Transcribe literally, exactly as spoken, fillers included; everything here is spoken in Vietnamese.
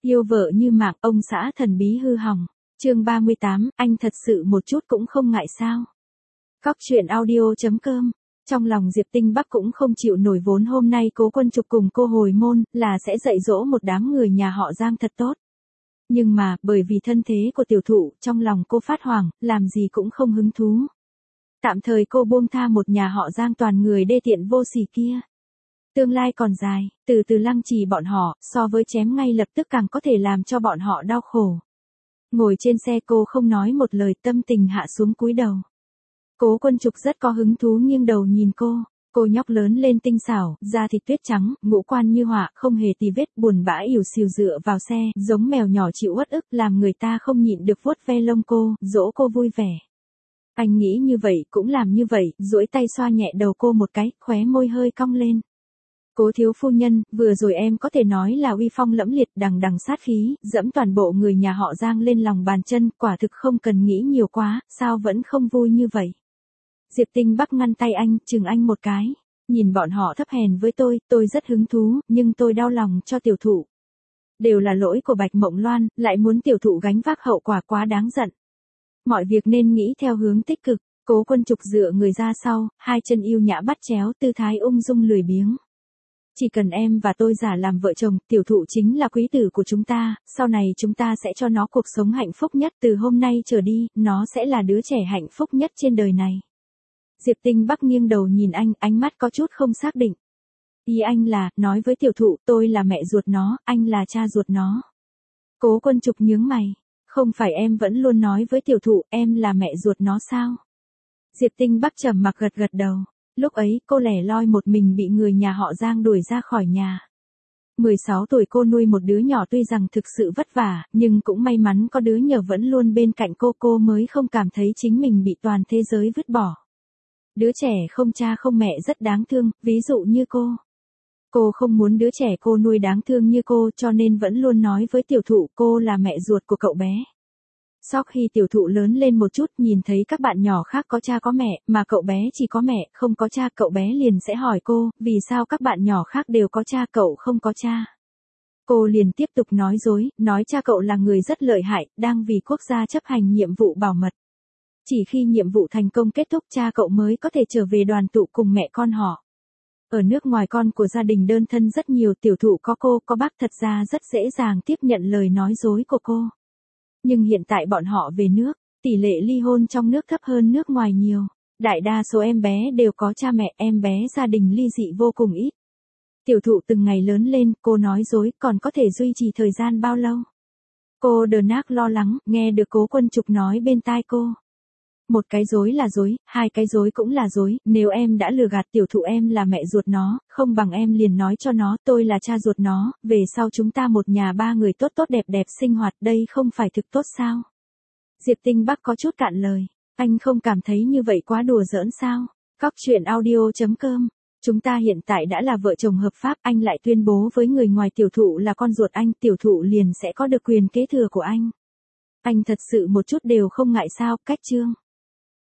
Yêu vợ như mạng, ông xã thần bí hư hỏng. Chương ba mươi tám, anh thật sự một chút cũng không ngại sao? Cóc truyện audio chấm com. Trong lòng Diệp Tinh Bắc cũng không chịu nổi vốn hôm nay Cố Quân Trục cùng cô hồi môn, là sẽ dạy dỗ một đám người nhà họ Giang thật tốt. Nhưng mà, bởi vì thân thế của tiểu thụ, trong lòng cô phát hoảng, làm gì cũng không hứng thú. Tạm thời cô buông tha một nhà họ Giang toàn người đê tiện vô sỉ kia. Tương lai còn dài, từ từ lăng trì bọn họ, so với chém ngay lập tức càng có thể làm cho bọn họ đau khổ. Ngồi trên xe cô không nói một lời, tâm tình hạ xuống cúi đầu. Cố Quân Trục rất có hứng thú nghiêng đầu nhìn cô, cô nhóc lớn lên tinh xảo, da thịt tuyết trắng, ngũ quan như họa, không hề tì vết, buồn bã ỉu xìu dựa vào xe, giống mèo nhỏ chịu uất ức, làm người ta không nhịn được vuốt ve lông cô, dỗ cô vui vẻ. Anh nghĩ như vậy cũng làm như vậy, duỗi tay xoa nhẹ đầu cô một cái, khóe môi hơi cong lên. Cố thiếu phu nhân, vừa rồi em có thể nói là uy phong lẫm liệt, đằng đằng sát khí, dẫm toàn bộ người nhà họ Giang lên lòng bàn chân, quả thực không cần nghĩ nhiều quá, sao vẫn không vui như vậy. Diệp Tinh Bắc ngăn tay anh, chừng anh một cái. Nhìn bọn họ thấp hèn với tôi, tôi rất hứng thú, nhưng tôi đau lòng cho tiểu thụ. Đều là lỗi của Bạch Mộng Loan, lại muốn tiểu thụ gánh vác hậu quả quá đáng giận. Mọi việc nên nghĩ theo hướng tích cực. Cố Quân Trục dựa người ra sau, hai chân yêu nhã bắt chéo, tư thái ung dung lười biếng. Chỉ cần em và tôi giả làm vợ chồng, tiểu thụ chính là quý tử của chúng ta, sau này chúng ta sẽ cho nó cuộc sống hạnh phúc nhất, từ hôm nay trở đi, nó sẽ là đứa trẻ hạnh phúc nhất trên đời này. Diệp Tinh Bắc nghiêng đầu nhìn anh, ánh mắt có chút không xác định. Ý anh là, nói với tiểu thụ, tôi là mẹ ruột nó, anh là cha ruột nó. Cố Quân Trục nhướng mày, không phải em vẫn luôn nói với tiểu thụ, em là mẹ ruột nó sao? Diệp Tinh Bắc trầm mặc gật gật đầu. Lúc ấy, cô lẻ loi một mình bị người nhà họ Giang đuổi ra khỏi nhà. mười sáu tuổi cô nuôi một đứa nhỏ tuy rằng thực sự vất vả, nhưng cũng may mắn có đứa nhỏ vẫn luôn bên cạnh cô, cô mới không cảm thấy chính mình bị toàn thế giới vứt bỏ. Đứa trẻ không cha không mẹ rất đáng thương, ví dụ như cô. Cô không muốn đứa trẻ cô nuôi đáng thương như cô, cho nên vẫn luôn nói với tiểu thụ cô là mẹ ruột của cậu bé. Sau khi tiểu thụ lớn lên một chút, nhìn thấy các bạn nhỏ khác có cha có mẹ, mà cậu bé chỉ có mẹ, không có cha, cậu bé liền sẽ hỏi cô, vì sao các bạn nhỏ khác đều có cha cậu không có cha. Cô liền tiếp tục nói dối, nói cha cậu là người rất lợi hại, đang vì quốc gia chấp hành nhiệm vụ bảo mật. Chỉ khi nhiệm vụ thành công kết thúc, cha cậu mới có thể trở về đoàn tụ cùng mẹ con họ. Ở nước ngoài con của gia đình đơn thân rất nhiều, tiểu thụ có cô, có bác thật ra rất dễ dàng tiếp nhận lời nói dối của cô. Nhưng hiện tại bọn họ về nước, tỷ lệ ly hôn trong nước thấp hơn nước ngoài nhiều. Đại đa số em bé đều có cha mẹ, em bé gia đình ly dị vô cùng ít. Tiểu thụ từng ngày lớn lên, cô nói dối, còn có thể duy trì thời gian bao lâu? Cô đờ nác lo lắng, nghe được Cố Quân Trục nói bên tai cô. Một cái dối là dối, hai cái dối cũng là dối, nếu em đã lừa gạt tiểu thụ em là mẹ ruột nó, không bằng em liền nói cho nó tôi là cha ruột nó, về sau chúng ta một nhà ba người tốt tốt đẹp đẹp sinh hoạt, đây không phải thực tốt sao? Diệp Tinh Bắc có chút cạn lời, anh không cảm thấy như vậy quá đùa giỡn sao? Cóc truyện audio chấm com. Chúng ta hiện tại đã là vợ chồng hợp pháp, anh lại tuyên bố với người ngoài tiểu thụ là con ruột anh, tiểu thụ liền sẽ có được quyền kế thừa của anh. Anh thật sự một chút đều không ngại sao? Cách chương